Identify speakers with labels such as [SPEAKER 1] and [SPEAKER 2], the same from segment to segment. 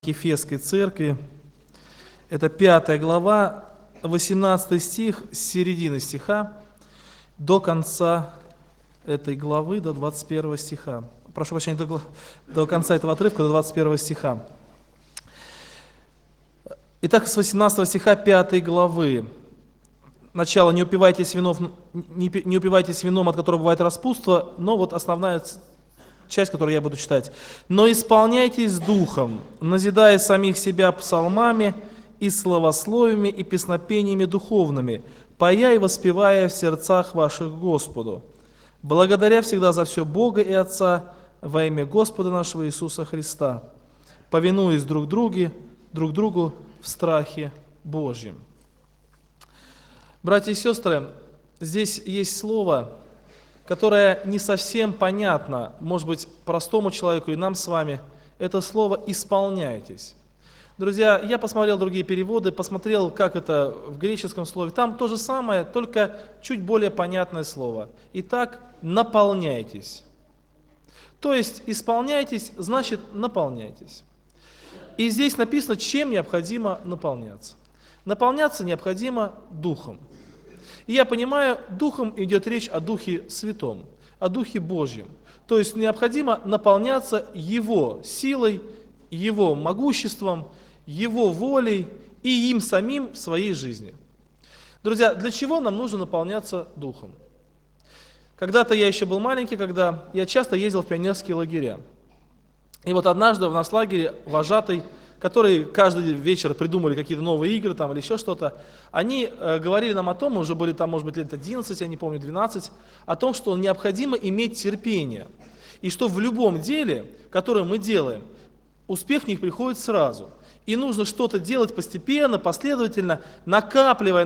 [SPEAKER 1] Ефесской церкви. Это 5 глава, 18 стих, с середины стиха до конца этой главы, до 21 стиха. Прошу прощения, до конца этого отрывка, до 21 стиха. Итак, с 18 стиха 5 главы. Начало: не упивайтесь вином, от которого бывает распутство, но вот основная часть, которую я буду читать. «Но исполняйтесь духом, назидая самих себя псалмами и словословиями и песнопениями духовными, поя и воспевая в сердцах ваших Господу, благодаря всегда за все Бога и Отца во имя Господа нашего Иисуса Христа, повинуясь друг другу в страхе Божьем». Братья и сестры, здесь есть слово, которое не совсем понятно, может быть, простому человеку и нам с вами. Это слово «исполняйтесь». Друзья, я посмотрел другие переводы, посмотрел, как это в греческом слове. Там то же самое, только чуть более понятное слово. Итак, наполняйтесь. То есть исполняйтесь, значит наполняйтесь. И здесь написано, чем необходимо наполняться. Наполняться необходимо Духом. И я понимаю, Духом идет речь о Духе Святом, о Духе Божьем. То есть необходимо наполняться Его силой, Его могуществом, Его волей и им самим в своей жизни. Друзья, для чего нам нужно наполняться Духом? Когда-то я еще был маленький, когда я часто ездил в пионерские лагеря. И вот однажды в нас лагере вожатый, которые каждый вечер придумали какие-то новые игры там, или еще что-то, они говорили нам о том, мы уже были там, может быть, лет 11, я не помню, 12, о том, что необходимо иметь терпение. И что в любом деле, которое мы делаем, успех в них приходит сразу. И нужно что-то делать постепенно, последовательно, накапливая,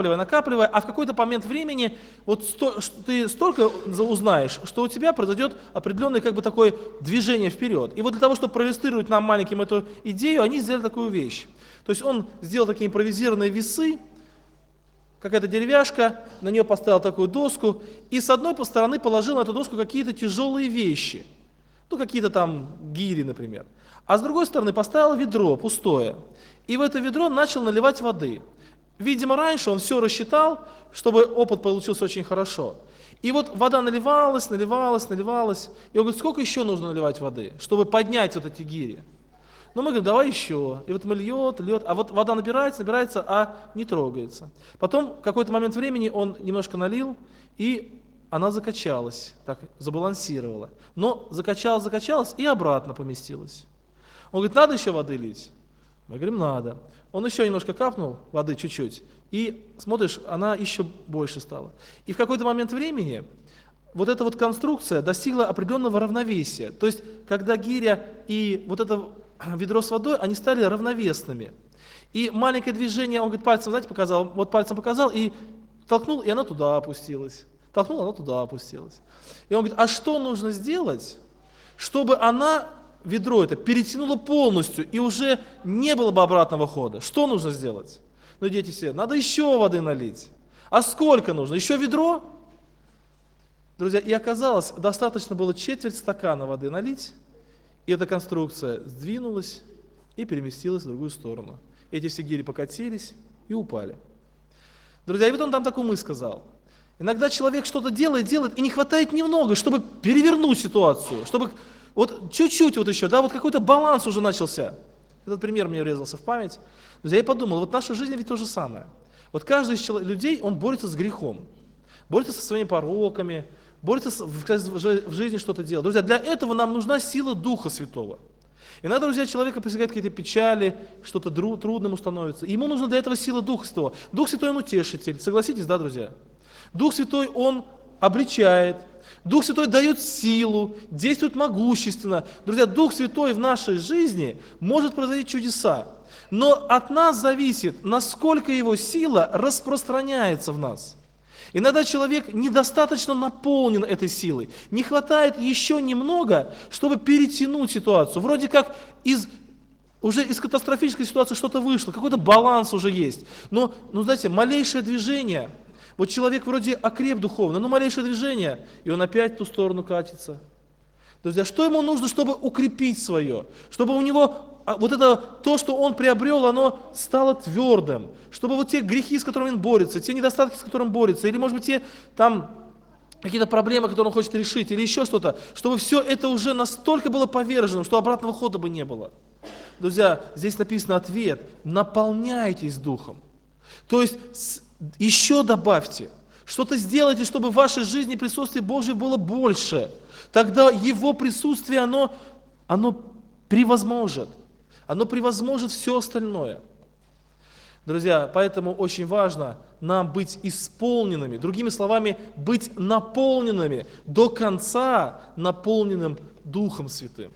[SPEAKER 1] а в какой-то момент времени вот ты столько узнаешь, что у тебя произойдет определенное такое движение вперед. И вот для того, чтобы проиллюстрировать нам маленьким эту идею, они сделали такую вещь. То есть он сделал такие импровизированные весы, какая-то деревяшка, на нее поставил такую доску, и с одной стороны положил на эту доску какие-то тяжелые вещи, какие-то там гири, например. А с другой стороны поставил ведро пустое, и в это ведро начал наливать воды. Видимо, раньше он все рассчитал, чтобы опыт получился очень хорошо. И вот вода наливалась, и он говорит, сколько еще нужно наливать воды, чтобы поднять вот эти гири? Ну, мы говорим, давай еще. И вот мы льет, а вот вода набирается, а не трогается. Потом в какой-то момент времени он немножко налил, и она закачалась, так забалансировала. Но закачалась и обратно поместилась. Он говорит, надо еще воды лить? Мы говорим, надо. Он еще немножко капнул воды чуть-чуть, и смотришь, она еще больше стала. И в какой-то момент времени вот эта вот конструкция достигла определенного равновесия. То есть, когда гиря и вот это ведро с водой, они стали равновесными. И маленькое движение, он говорит, пальцем показал, и толкнул, и она туда опустилась. И он говорит, а что нужно сделать, чтобы ведро это перетянуло полностью, и уже не было бы обратного хода? Что нужно сделать? Ну, дети все, надо еще воды налить. А сколько нужно? Еще ведро? Друзья, и оказалось, достаточно было четверть стакана воды налить, и эта конструкция сдвинулась и переместилась в другую сторону. Эти все гири покатились и упали. Друзья, и вот он там такую мысль сказал. Иногда человек что-то делает, и не хватает немного, чтобы перевернуть ситуацию, чтобы вот чуть-чуть вот еще, вот какой-то баланс уже начался. Этот пример мне врезался в память. Друзья, я подумал, вот наша жизнь ведь то же самое. Вот каждый из людей, он борется с грехом, борется со своими пороками, борется в жизни что-то делать. Друзья, для этого нам нужна сила Духа Святого. Иногда, друзья, человека постигают какие-то печали, что-то трудным ему становится. Ему нужна для этого сила Духа Святого. Дух Святой, он утешитель. Согласитесь, да, друзья? Дух Святой, он обличает. Дух Святой дает силу, действует могущественно. Друзья, Дух Святой в нашей жизни может произойти чудеса. Но от нас зависит, насколько его сила распространяется в нас. Иногда человек недостаточно наполнен этой силой. Не хватает еще немного, чтобы перетянуть ситуацию. Вроде как уже из катастрофической ситуации что-то вышло, какой-то баланс уже есть. Но знаете, малейшее движение. Вот человек вроде окреп духовно, но малейшее движение, и он опять в ту сторону катится. Друзья, что ему нужно, чтобы укрепить свое? Чтобы у него вот это, то, что он приобрел, оно стало твердым. Чтобы вот те грехи, с которыми он борется, те недостатки, с которыми он борется, или, может быть, те там какие-то проблемы, которые он хочет решить, или еще что-то, чтобы все это уже настолько было повержено, что обратного хода бы не было. Друзья, здесь написано ответ: наполняйтесь Духом. То есть еще добавьте, что-то сделайте, чтобы в вашей жизни присутствие Божье было больше. Тогда Его присутствие, оно превозможет. Оно превозможет все остальное. Друзья, поэтому очень важно нам быть исполненными, другими словами, быть наполненными, до конца наполненным Духом Святым.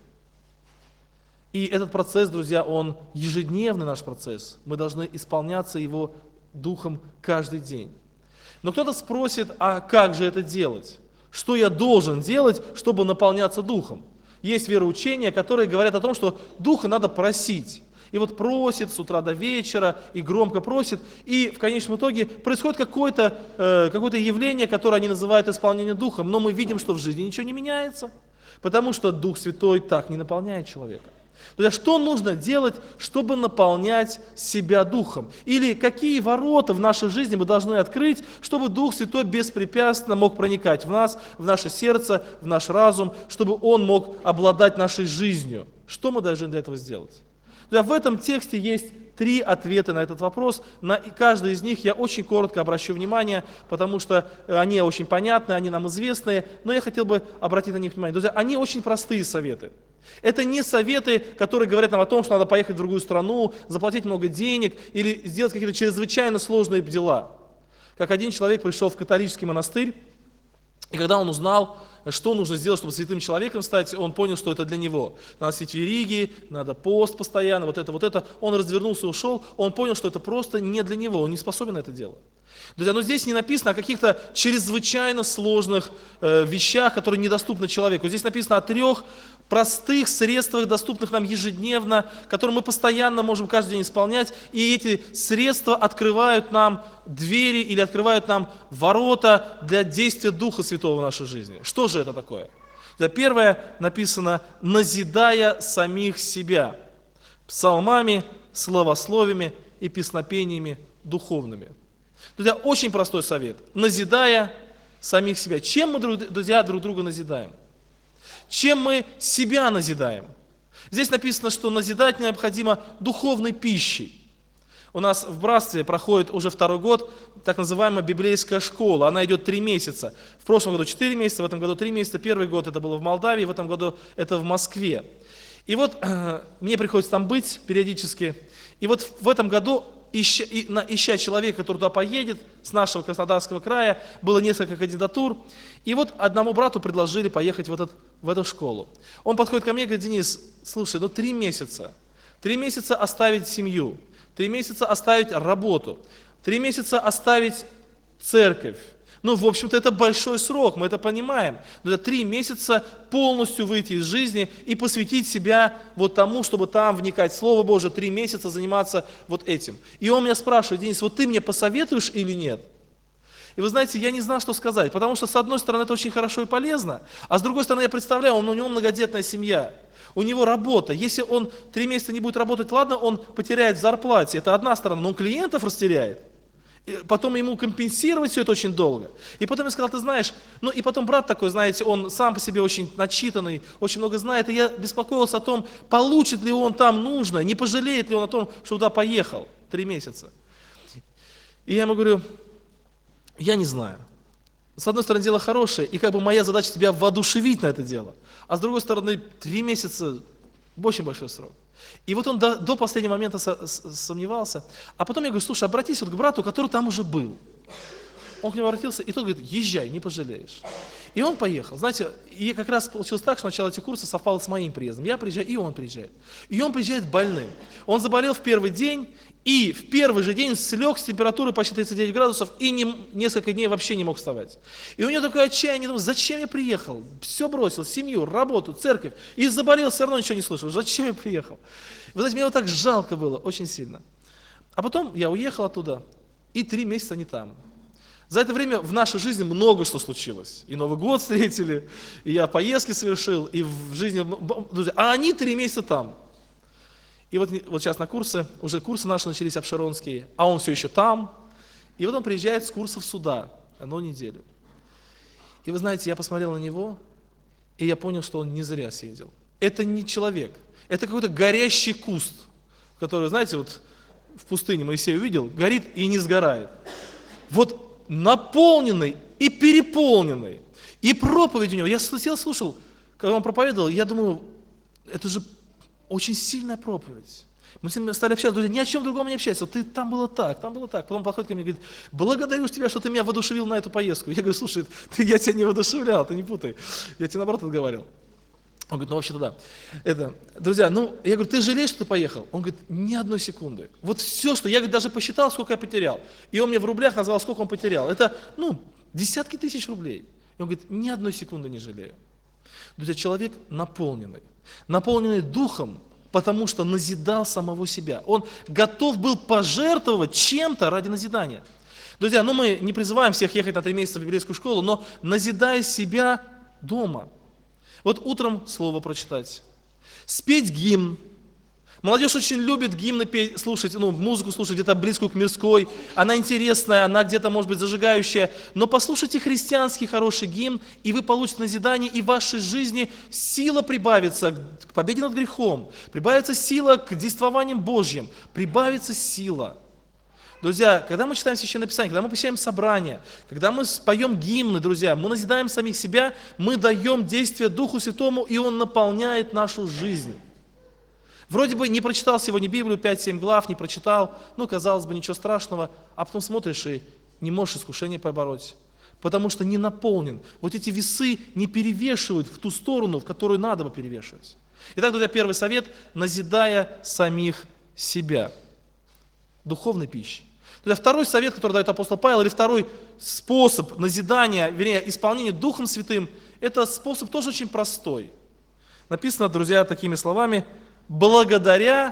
[SPEAKER 1] И этот процесс, друзья, он ежедневный наш процесс. Мы должны исполняться его Духом каждый день. Но кто-то спросит, а как же это делать? Что я должен делать, чтобы наполняться Духом? Есть вероучения, которые говорят о том, что Духа надо просить. И вот просит с утра до вечера, и громко просит, и в конечном итоге происходит какое-то явление, которое они называют исполнением Духом, но мы видим, что в жизни ничего не меняется, потому что Дух Святой так не наполняет человека. То есть, что нужно делать, чтобы наполнять себя Духом? Или какие ворота в нашей жизни мы должны открыть, чтобы Дух Святой беспрепятственно мог проникать в нас, в наше сердце, в наш разум, чтобы Он мог обладать нашей жизнью? Что мы должны для этого сделать? В этом тексте есть 3 ответа на этот вопрос. На каждый из них я очень коротко обращу внимание, потому что они очень понятны, они нам известны, но я хотел бы обратить на них внимание. Друзья, они очень простые советы. Это не советы, которые говорят нам о том, что надо поехать в другую страну, заплатить много денег или сделать какие-то чрезвычайно сложные дела. Как один человек пришел в католический монастырь, и когда он узнал, что нужно сделать, чтобы святым человеком стать, он понял, что это для него. Надо носить вериги, надо пост постоянно, вот это. Он развернулся и ушел, он понял, что это просто не для него, он не способен на это делать. Друзья, но здесь не написано о каких-то чрезвычайно сложных вещах, которые недоступны человеку. Здесь написано о 3 простых средствах, доступных нам ежедневно, которые мы постоянно можем каждый день исполнять, и эти средства открывают нам двери или открывают нам ворота для действия Духа Святого в нашей жизни. Что же это такое? Первое написано: назидая самих себя псалмами, словословиями и песнопениями духовными. Друзья, очень простой совет. Назидая самих себя. Чем мы, друзья, друг друга назидаем? Чем мы себя назидаем? Здесь написано, что назидать необходимо духовной пищей. У нас в братстве проходит уже 2-й год так называемая библейская школа. Она идет 3 месяца. В прошлом году 4 месяца, в этом году 3 месяца. 1-й год это было в Молдавии, в этом году это в Москве. И вот мне приходится там быть периодически. И вот в этом году, ища человека, который туда поедет, с нашего Краснодарского края, было несколько кандидатур. И вот одному брату предложили поехать в эту школу. Он подходит ко мне и говорит: Денис, слушай, 3 месяца. 3 месяца оставить семью, 3 месяца оставить работу, 3 месяца оставить церковь. В общем-то, это большой срок, мы это понимаем. Но это 3 месяца полностью выйти из жизни и посвятить себя вот тому, чтобы там вникать в Слово Божие, 3 месяца заниматься вот этим. И он меня спрашивает: Денис, вот ты мне посоветуешь или нет? И вы знаете, я не знал, что сказать, потому что, с одной стороны, это очень хорошо и полезно, а с другой стороны, я представляю, у него многодетная семья, у него работа. Если он 3 месяца не будет работать, ладно, он потеряет в зарплате, это одна сторона, но он клиентов растеряет. Потом ему компенсировать все это очень долго. И потом я сказал: ты знаешь, и потом брат такой, знаете, он сам по себе очень начитанный, очень много знает, и я беспокоился о том, получит ли он там нужное, не пожалеет ли он о том, что туда поехал 3 месяца. И я ему говорю: я не знаю. С одной стороны, дело хорошее, и моя задача тебя воодушевить на это дело, а с другой стороны, 3 месяца очень большой срок. И вот он до последнего момента сомневался. А потом я говорю: слушай, обратись к брату, который там уже был. Он к нему обратился, и тот говорит: езжай, не пожалеешь. И он поехал. Знаете, и как раз получилось так, что начало этих курсов совпало с моим приездом. Я приезжаю, и он приезжает. И он приезжает больным. Он заболел в первый день, и в первый же день слег с температурой почти 39 градусов, и несколько дней вообще не мог вставать. И у него такое отчаяние, думаю: зачем я приехал? Все бросил, семью, работу, церковь, и заболел, все равно ничего не слышал. Зачем я приехал? Вы знаете, мне его так жалко было, очень сильно. А потом я уехал оттуда, и 3 месяца не там. За это время в нашей жизни много что случилось. И Новый год встретили, и я поездки совершил, и в жизни... А они 3 месяца там. И вот сейчас на курсы, уже курсы наши начались обширонские, а он все еще там. И вот он приезжает с курсов сюда, одну неделю. И вы знаете, я посмотрел на него, и я понял, что он не зря съездил. Это не человек, это какой-то горящий куст, который, знаете, вот в пустыне Моисей увидел, горит и не сгорает. Вот наполненный и переполненный. И проповедь у него, я сидел, слушал, когда он проповедовал, я думаю, это же очень сильная проповедь. Мы с ним стали общаться, друзья, ни о чем другом не общаться. Вот ты там было так, там было так. Потом подходит ко мне и говорит, благодарю тебя, что ты меня воодушевил на эту поездку. Я говорю, слушай, я тебя не воодушевлял, ты не путай. Я тебе наоборот отговаривал. Он говорит, ну вообще-то да. Друзья, я говорю, ты жалеешь, что ты поехал? Он говорит, ни одной секунды. Вот все, что, я говорит, даже посчитал, сколько я потерял. И он мне в рублях назвал, сколько он потерял. Это, десятки тысяч рублей. И он говорит, ни одной секунды не жалею. Друзья, человек наполненный духом, потому что назидал самого себя. Он готов был пожертвовать чем-то ради назидания. Друзья, мы не призываем всех ехать на 3 месяца в библейскую школу, но назидая себя дома. Вот утром слово прочитать, спеть гимн. Молодежь очень любит гимны петь, слушать, музыку слушать где-то близкую к мирской. Она интересная, она где-то, может быть, зажигающая. Но послушайте христианский хороший гимн, и вы получите назидание, и в вашей жизни сила прибавится к победе над грехом, прибавится сила к действованиям Божьим, прибавится сила. Друзья, когда мы читаем Священное Писание, когда мы посещаем собрания, когда мы поем гимны, друзья, мы назидаем самих себя, мы даем действие Духу Святому, и Он наполняет нашу жизнь. Вроде бы не прочитал сегодня Библию, 5-7 глав, не прочитал, казалось бы, ничего страшного, а потом смотришь и не можешь искушение побороть, потому что не наполнен. Вот эти весы не перевешивают в ту сторону, в которую надо бы перевешивать. Итак, друзья, первый совет, назидая самих себя. Духовной пищей. Друзья, второй совет, который дает апостол Павел, или второй способ назидания, исполнения Духом Святым, это способ тоже очень простой. Написано, друзья, такими словами, благодаря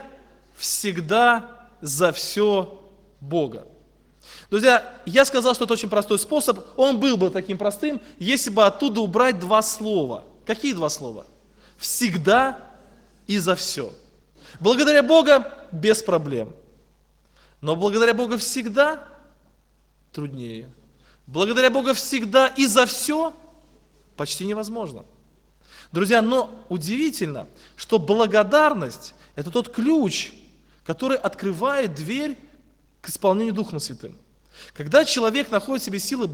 [SPEAKER 1] всегда за все Бога. Друзья, я сказал, что это очень простой способ, он был бы таким простым, если бы оттуда убрать 2 слова. Какие 2 слова? Всегда и за все. Благодаря Бога без проблем. Но благодаря Богу всегда труднее. Благодаря Богу всегда и за все почти невозможно. Друзья, но удивительно, что благодарность – это тот ключ, который открывает дверь к исполнению Духом Святым. Когда человек находит в себе силы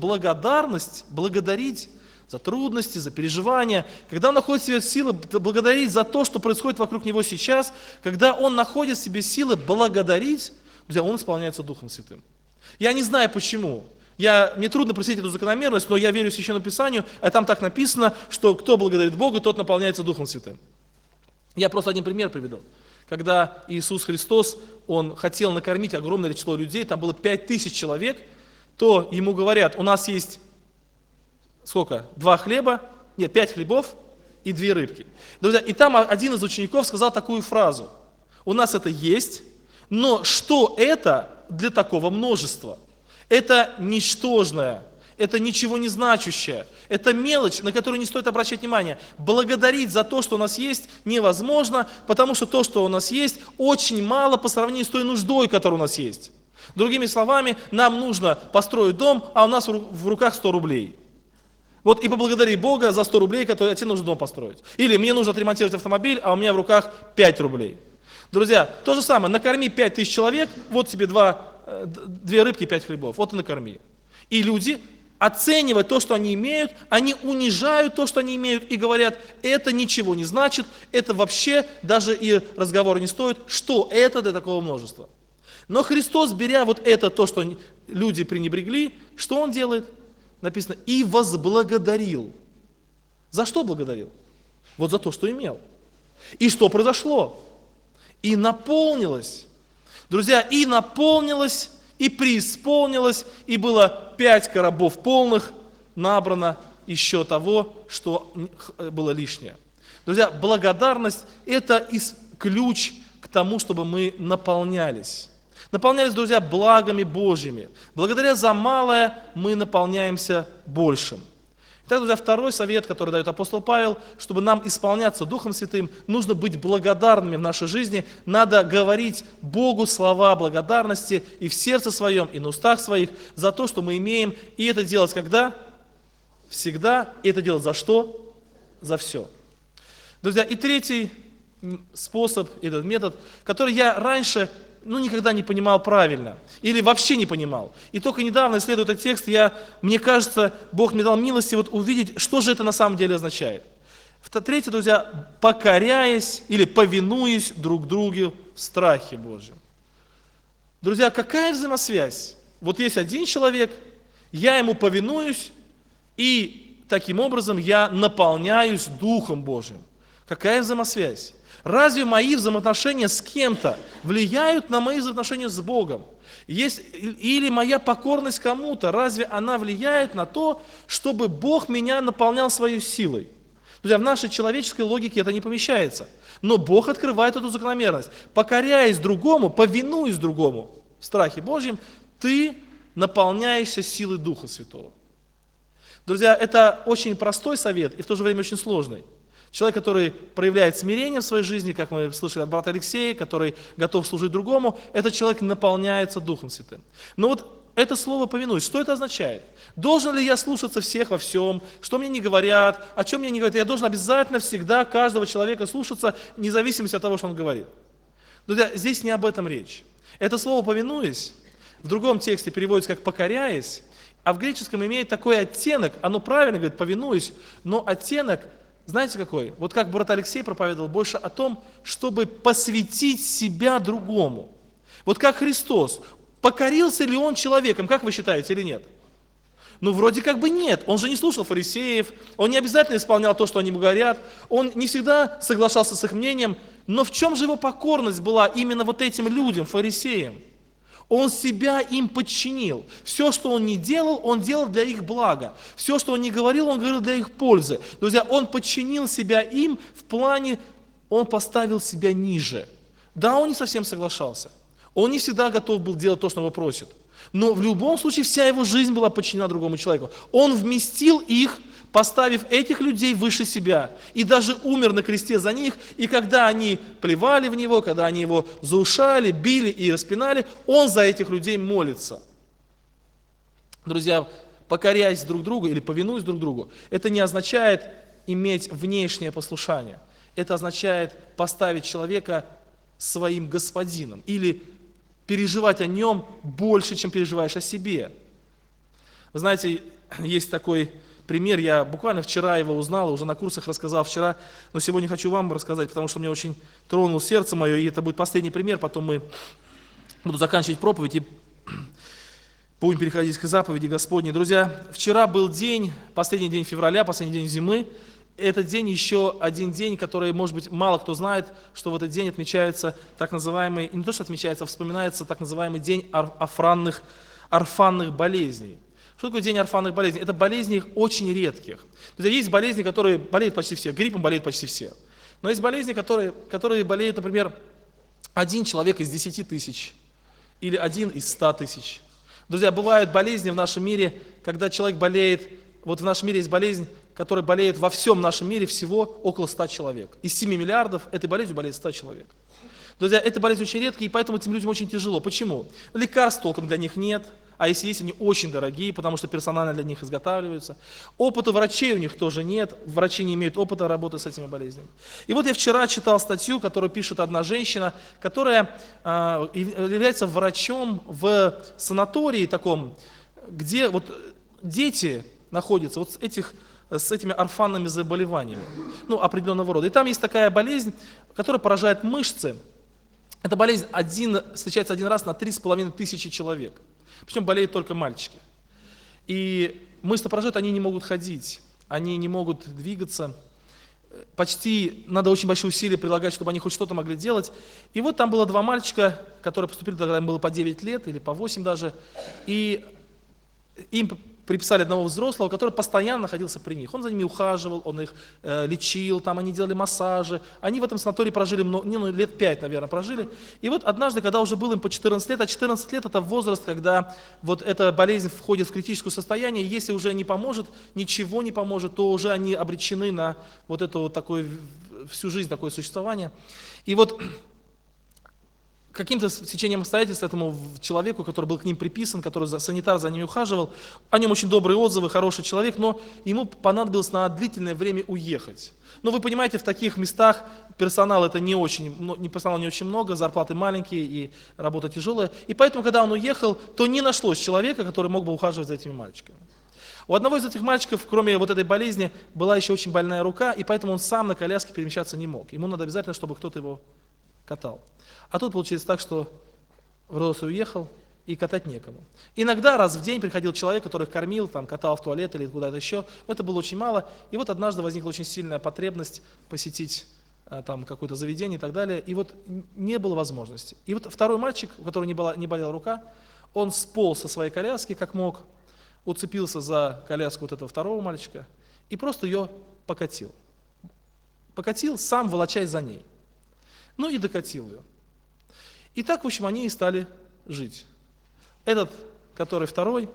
[SPEAKER 1] благодарить за трудности, за переживания, когда он находит в себе силы благодарить за то, что происходит вокруг него сейчас, когда он находит в себе силы благодарить, друзья, он исполняется Духом Святым. Я не знаю почему. Мне трудно проследить эту закономерность, но я верю в Священному Писанию, а там так написано, что кто благодарит Бога, тот наполняется Духом Святым. Я просто один пример приведу. Когда Иисус Христос, Он хотел накормить огромное число людей, там было 5000 человек, то Ему говорят, у нас есть сколько? 5 хлебов и 2 рыбки. Друзья, и там один из учеников сказал такую фразу. У нас это есть, но что это для такого множества? Это ничтожное, это ничего не значащее, это мелочь, на которую не стоит обращать внимание. Благодарить за то, что у нас есть, невозможно, потому что то, что у нас есть, очень мало по сравнению с той нуждой, которая у нас есть. Другими словами, нам нужно построить дом, а у нас в руках 100 рублей. Вот и поблагодари Бога за 100 рублей, которые тебе нужно дом построить. Или мне нужно отремонтировать автомобиль, а у меня в руках 5 рублей. Друзья, то же самое, накорми 5000 человек, вот тебе 2 рыбки и 5 хлебов, вот и накорми. И люди, оценивая то, что они имеют, они унижают то, что они имеют, и говорят, это ничего не значит, это вообще даже и разговора не стоит, что это для такого множества. Но Христос, беря вот это, то, что люди пренебрегли, что Он делает? Написано, и возблагодарил. За что благодарил? Вот за то, что имел. И что произошло? И наполнилось. Друзья, и наполнилось, и преисполнилось, и было 5 коробов полных, набрано еще того, что было лишнее. Друзья, благодарность – это ключ к тому, чтобы мы наполнялись. Наполнялись, друзья, благами Божьими. Благодаря за малое мы наполняемся большим. Так, друзья, второй совет, который дает апостол Павел, чтобы нам исполняться Духом Святым, нужно быть благодарными в нашей жизни, надо говорить Богу слова благодарности и в сердце своем, и на устах своих за то, что мы имеем, и это делать когда? Всегда, и это делать за что? За все. Друзья, и третий способ, этот метод, который я раньше никогда не понимал правильно, или вообще не понимал. И только недавно, исследуя этот текст, мне кажется, Бог мне дал милости увидеть, что же это на самом деле означает. Третье, друзья, покоряясь или повинуясь друг другу в страхе Божьем. Друзья, какая взаимосвязь? Вот есть один человек, я ему повинуюсь, и таким образом я наполняюсь Духом Божьим. Какая взаимосвязь? Разве мои взаимоотношения с кем-то влияют на мои взаимоотношения с Богом? Или моя покорность кому-то, разве она влияет на то, чтобы Бог меня наполнял своей силой? Друзья, в нашей человеческой логике это не помещается. Но Бог открывает эту закономерность. Покоряясь другому, повинуясь другому в страхе Божьем, ты наполняешься силой Духа Святого. Друзья, это очень простой совет и в то же время очень сложный. Человек, который проявляет смирение в своей жизни, как мы слышали от брата Алексея, который готов служить другому, этот человек наполняется Духом Святым. Но вот это слово «повинуюсь», что это означает? Должен ли я слушаться всех во всем, что мне не говорят, о чем мне не говорят? Я должен обязательно всегда каждого человека слушаться, вне зависимости от того, что он говорит. Друзья, здесь не об этом речь. Это слово «повинуясь» в другом тексте переводится как «покоряясь», а в греческом имеет такой оттенок, оно правильно говорит «повинуюсь», но оттенок, знаете какой? Вот как брат Алексей проповедовал, больше о том, чтобы посвятить себя другому. Вот как Христос. Покорился ли он человеком, как вы считаете, или нет? Ну, вроде как бы нет. Он же не слушал фарисеев, он не обязательно исполнял то, что они ему говорят, он не всегда соглашался с их мнением, но в чем же его покорность была именно вот этим людям, фарисеям? Он себя им подчинил. Все, что он не делал, он делал для их блага. Все, что он не говорил, он говорил для их пользы. Друзья, он подчинил себя им в плане, он поставил себя ниже. Да, он не совсем соглашался. Он не всегда готов был делать то, что он его просит. Но в любом случае вся его жизнь была подчинена другому человеку. Он вместил их, поставив этих людей выше себя. И даже умер на кресте за них. И когда они плевали в него, когда они его заушали, били и распинали, он за этих людей молится. Друзья, покоряясь друг другу или повинуясь друг другу, это не означает иметь внешнее послушание. Это означает поставить человека своим господином или переживать о нем больше, чем переживаешь о себе. Вы знаете, есть такой пример, я буквально вчера его узнал, уже на курсах рассказал вчера, но сегодня хочу вам рассказать, потому что мне очень тронул сердце мое, и это будет последний пример, потом мы буду заканчивать проповедь и будем переходить к заповеди Господней. Друзья, вчера был день, последний день февраля, последний день зимы. Этот день еще один день, который, может быть, мало кто знает, что в этот день отмечается так называемый, не то что отмечается, а вспоминается так называемый день орфанных болезней. Что такое день орфанных болезней? Это болезни очень редких. Друзья, есть болезни, которые болеют почти все, гриппом болеют почти все. Но есть болезни, которые болеют, например, один человек из 10 тысяч или один из 100 тысяч. Друзья, бывают болезни в нашем мире, когда человек болеет, вот в нашем мире есть болезнь, которая болеет во всем нашем мире всего около 100 человек. Из 7 миллиардов этой болезнью болеет 100 человек. Друзья, эта болезнь очень редкая, и поэтому этим людям очень тяжело. Почему? Лекарств толком для них нет, а если есть, они очень дорогие, потому что персонально для них изготавливаются. Опыта врачей у них тоже нет, врачи не имеют опыта работы с этими болезнями. И вот я вчера читал статью, которую пишет одна женщина, которая является врачом в санатории таком, где вот дети находятся вот с этими орфанными заболеваниями, определенного рода. И там есть такая болезнь, которая поражает мышцы. Эта болезнь встречается один раз на 3500 человек. Причем болеют только мальчики. И мышцы поражают, они не могут ходить, они не могут двигаться. Почти надо очень большие усилия прилагать, чтобы они хоть что-то могли делать. И вот там было 2 мальчика, которые поступили, когда им было по 9 лет или по 8 даже. И им приписали одного взрослого, который постоянно находился при них. Он за ними ухаживал, он их лечил, там они делали массажи. Они в этом санатории прожили лет 5, наверное, прожили. И вот однажды, когда уже было им по 14 лет, а 14 лет это возраст, когда вот эта болезнь входит в критическое состояние, и если уже не поможет, ничего не поможет, то уже они обречены на вот это вот такое, всю жизнь такое существование. И вот каким-то течением обстоятельств этому человеку, который был к ним приписан, который санитар за ними ухаживал, о нем очень добрые отзывы, хороший человек, но ему понадобилось на длительное время уехать. Но вы понимаете, в таких местах персонал это не очень много, зарплаты маленькие и работа тяжелая. И поэтому, когда он уехал, то не нашлось человека, который мог бы ухаживать за этими мальчиками. У одного из этих мальчиков, кроме вот этой болезни, была еще очень больная рука, и поэтому он сам на коляске перемещаться не мог. Ему надо обязательно, чтобы кто-то его катал. А тут получилось так, что Родос уехал, и катать некому. Иногда раз в день приходил человек, который их кормил, там, катал в туалет или куда-то еще. Это было очень мало. И вот однажды возникла очень сильная потребность посетить там какое-то заведение и так далее. И вот не было возможности. И вот второй мальчик, у которого не болела рука, он сполз со своей коляски, как мог, уцепился за коляску вот этого второго мальчика и просто ее покатил. Покатил, сам волочаясь за ней. Ну и докатил ее. И так, в общем, они и стали жить. Этот, который второй,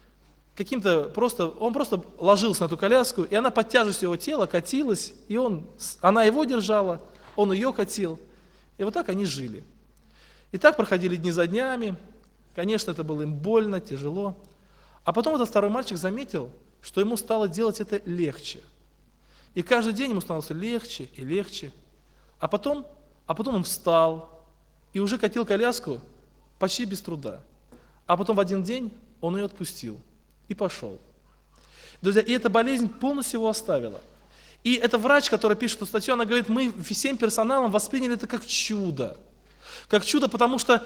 [SPEAKER 1] он просто ложился на эту коляску, и она под тяжестью его тела катилась, и она его держала, он ее катил. И вот так они жили. И так проходили дни за днями. Конечно, это было им больно, тяжело. А потом этот второй мальчик заметил, что ему стало делать это легче. И каждый день ему становилось легче и легче. А потом он встал и уже катил коляску почти без труда. А потом в один день он ее отпустил и пошел. Друзья, и эта болезнь полностью его оставила. И это врач, который пишет эту статью, она говорит, мы всем персоналом восприняли это как чудо. Как чудо, потому что,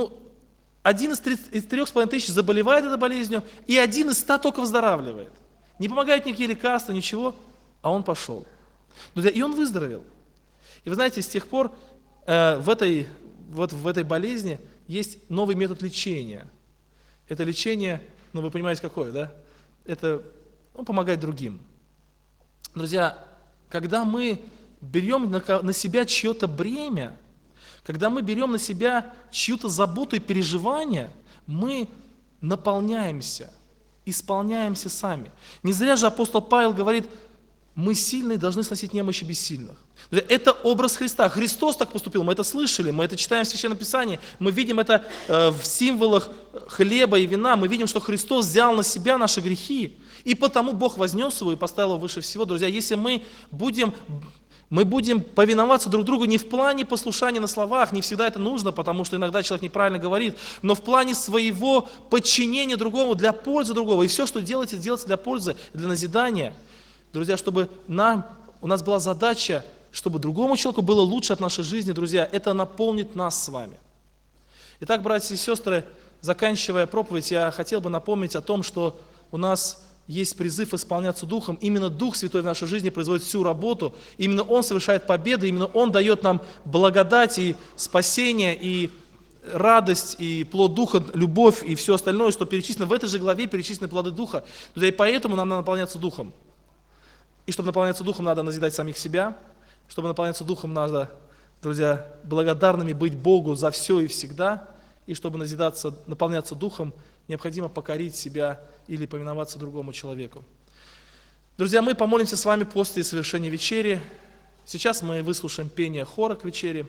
[SPEAKER 1] 1 из 3,5 тысяч заболевает этой болезнью, и 1 из 100 только выздоравливает. Не помогают никакие лекарства, ничего, а он пошел. Друзья, и он выздоровел. И вы знаете, с тех пор в этой болезни есть новый метод лечения. Это лечение, вы понимаете, какое, да? Это помогать другим. Друзья, когда мы берем на себя чье-то бремя, когда мы берем на себя чью-то заботу и переживания, мы наполняемся, исполняемся сами. Не зря же апостол Павел говорит, мы сильные должны сносить немощи бессильных. Это образ Христа. Христос так поступил, мы это слышали, мы это читаем в Священном Писании, мы видим это в символах хлеба и вина, мы видим, что Христос взял на себя наши грехи, и потому Бог вознес его и поставил его выше всего. Друзья, если мы будем повиноваться друг другу не в плане послушания на словах, не всегда это нужно, потому что иногда человек неправильно говорит, но в плане своего подчинения другому, для пользы другого. И все, что делается для пользы, для назидания. Друзья, чтобы у нас была задача, чтобы другому человеку было лучше от нашей жизни, друзья, это наполнит нас с вами. Итак, братья и сестры, заканчивая проповедь, я хотел бы напомнить о том, что у нас есть призыв исполняться Духом. Именно Дух Святой в нашей жизни производит всю работу. Именно Он совершает победы, именно Он дает нам благодать и спасение, и радость, и плод Духа, любовь, и все остальное, что перечислено в этой же главе, перечислены плоды Духа. И поэтому нам надо наполняться Духом. И чтобы наполняться Духом, надо назидать самих себя. Чтобы наполняться Духом, надо, друзья, благодарными быть Богу за все и всегда. И чтобы наполняться Духом, необходимо покорить себя или повиноваться другому человеку. Друзья, мы помолимся с вами после совершения вечери. Сейчас мы выслушаем пение хора к вечере.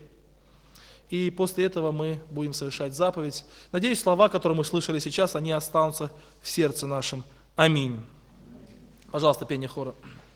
[SPEAKER 1] И после этого мы будем совершать заповедь. Надеюсь, слова, которые мы слышали сейчас, они останутся в сердце нашем. Аминь. Пожалуйста, пение хора.